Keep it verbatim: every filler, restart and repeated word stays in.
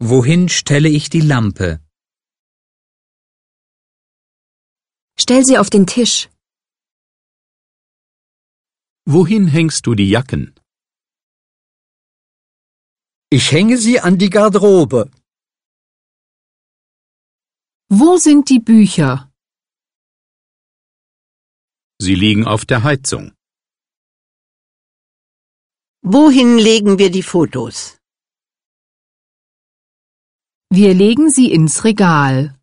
Wohin stelle ich die Lampe? Stell sie auf den Tisch. Wohin hängst du die Jacken? Ich hänge sie an die Garderobe. Wo sind die Bücher? Sie liegen auf der Heizung. Wohin legen wir die Fotos? Wir legen sie ins Regal.